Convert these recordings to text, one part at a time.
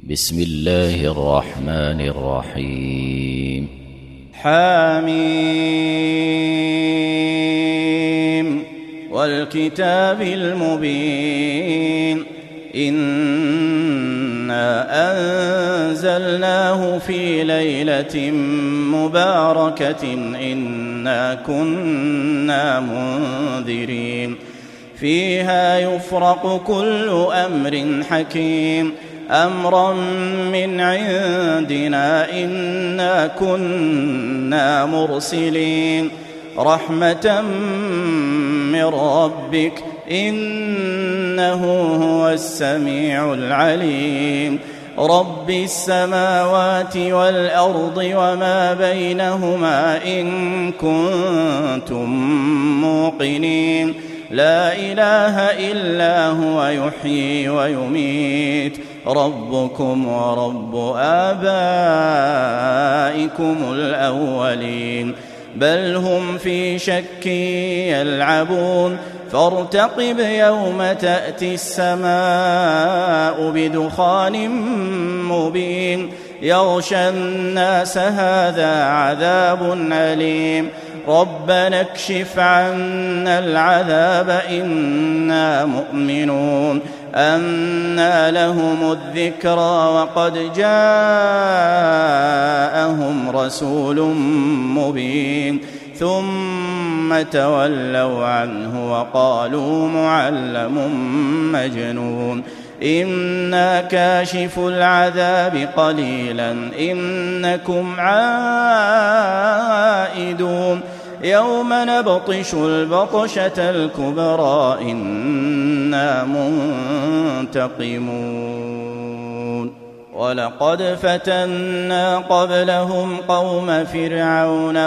بسم الله الرحمن الرحيم. حميم والكتاب المبين إنا أنزلناه في ليلة مباركة إنا كنا منذرين فيها يفرق كل أمر حكيم أمرا من عندنا إنا كنا مرسلين رحمة من ربك إنه هو السميع العليم رب السماوات والأرض وما بينهما إن كنتم موقنين لا إله إلا هو يحيي ويميت ربكم ورب آبائكم الأولين بل هم في شك يلعبون فارتقب يوم تأتي السماء بدخان مبين يغشى الناس هذا عذاب أليم ربنا اكشف عنا العذاب إنا مؤمنون أنى لهم الذكرى وقد جاءهم رسول مبين ثم تولوا عنه وقالوا معلم مجنون إنا كاشف العذاب قليلا إنكم عائدون يوم نبطش البطشة الكبرى إنا منتقمون ولقد فتنا قبلهم قوم فرعون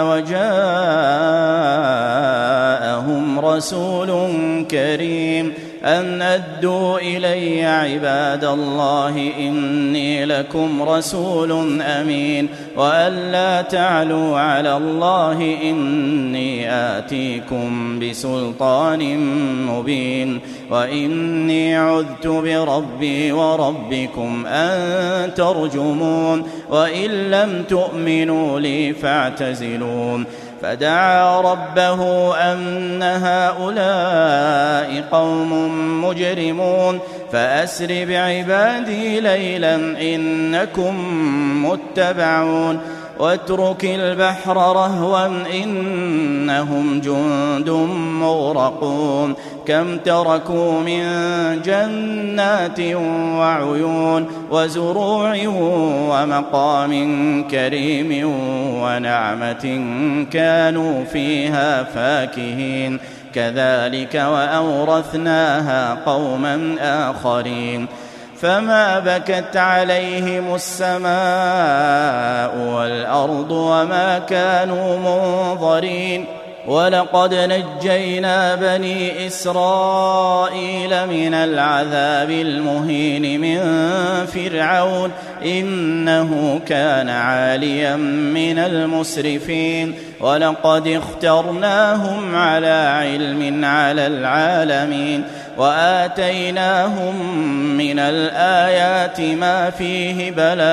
وجاءهم رسول كريم أن أدوا إلي عباد الله إني لكم رسول أمين وأن لا تعلوا على الله إني آتيكم بسلطان مبين وإني عذت بربي وربكم أن ترجمون وإن لم تؤمنوا لي فاعتزلون فدعا ربه أن هؤلاء قوم مجرمون فأسر بعبادي ليلا إنكم متبعون واترك البحر رهوا إنهم جند مغرقون كم تركوا من جنات وعيون وزروع ومقام كريم ونعمة كانوا فيها فاكهين كذلك وأورثناها قوما آخرين فما بكت عليهم السماء والأرض وما كانوا منظرين ولقد نجينا بني إسرائيل من العذاب المهين من فرعون إنه كان عاليا من المسرفين ولقد اخترناهم على علم على العالمين وآتيناهم من الآيات ما فيه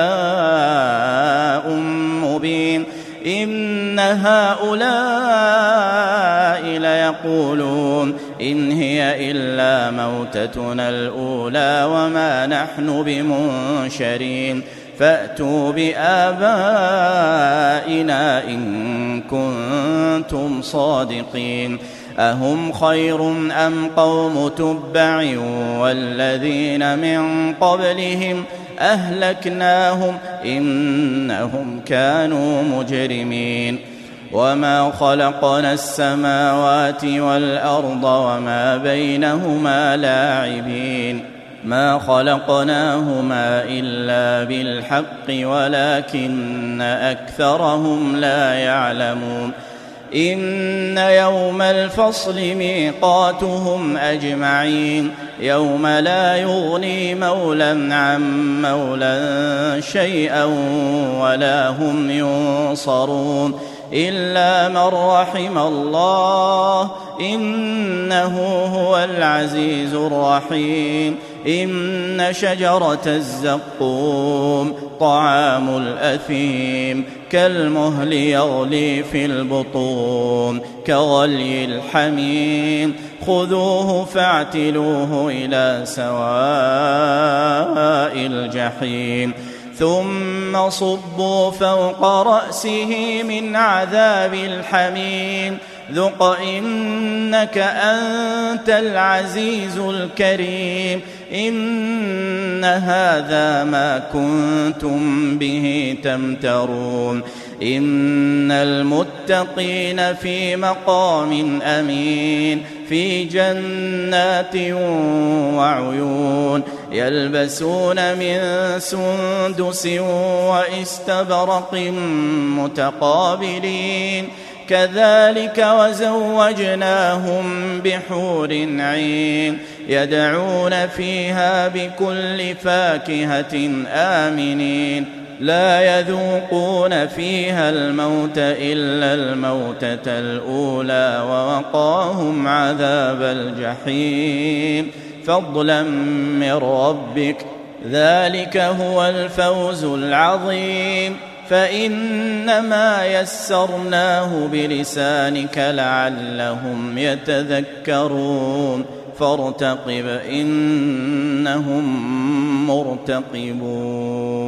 بلاء مبين إن هؤلاء ليقولون إن هي إلا موتتنا الأولى وما نحن بمنشرين فأتوا بآبائنا إن كنتم صادقين أهم خير أم قوم تبع والذين من قبلهم أهلكناهم إنهم كانوا مجرمين وما خلقنا السماوات والأرض وما بينهما لاعبين ما خلقناهما إلا بالحق ولكن أكثرهم لا يعلمون إن يوم الفصل ميقاتهم أجمعين يوم لا يغني مولى عن مولى شيئا ولا هم ينصرون إلا من رحم الله إنه هو العزيز الرحيم إن شجرة الزقوم طعام الأثيم كالمهل يغلي في البطون كغلي الحميم خذوه فاعتلوه إلى سواء الجحيم ثم صبوا فوق رأسه من عذاب الحميم ذق إنك أنت العزيز الكريم إن هذا ما كنتم به تمترون إن المتقين في مقام أمين في جنات وعيون يلبسون من سندس واستبرق متقابلين كذلك وزوجناهم بحور عين يدعون فيها بكل فاكهة آمنين لا يذوقون فيها الموت إلا الموتة الأولى ووقاهم عذاب الجحيم فضلا من ربك ذلك هو الفوز العظيم فإنما يسرناه بلسانك لعلهم يتذكرون فارتقب إنهم مرتقبون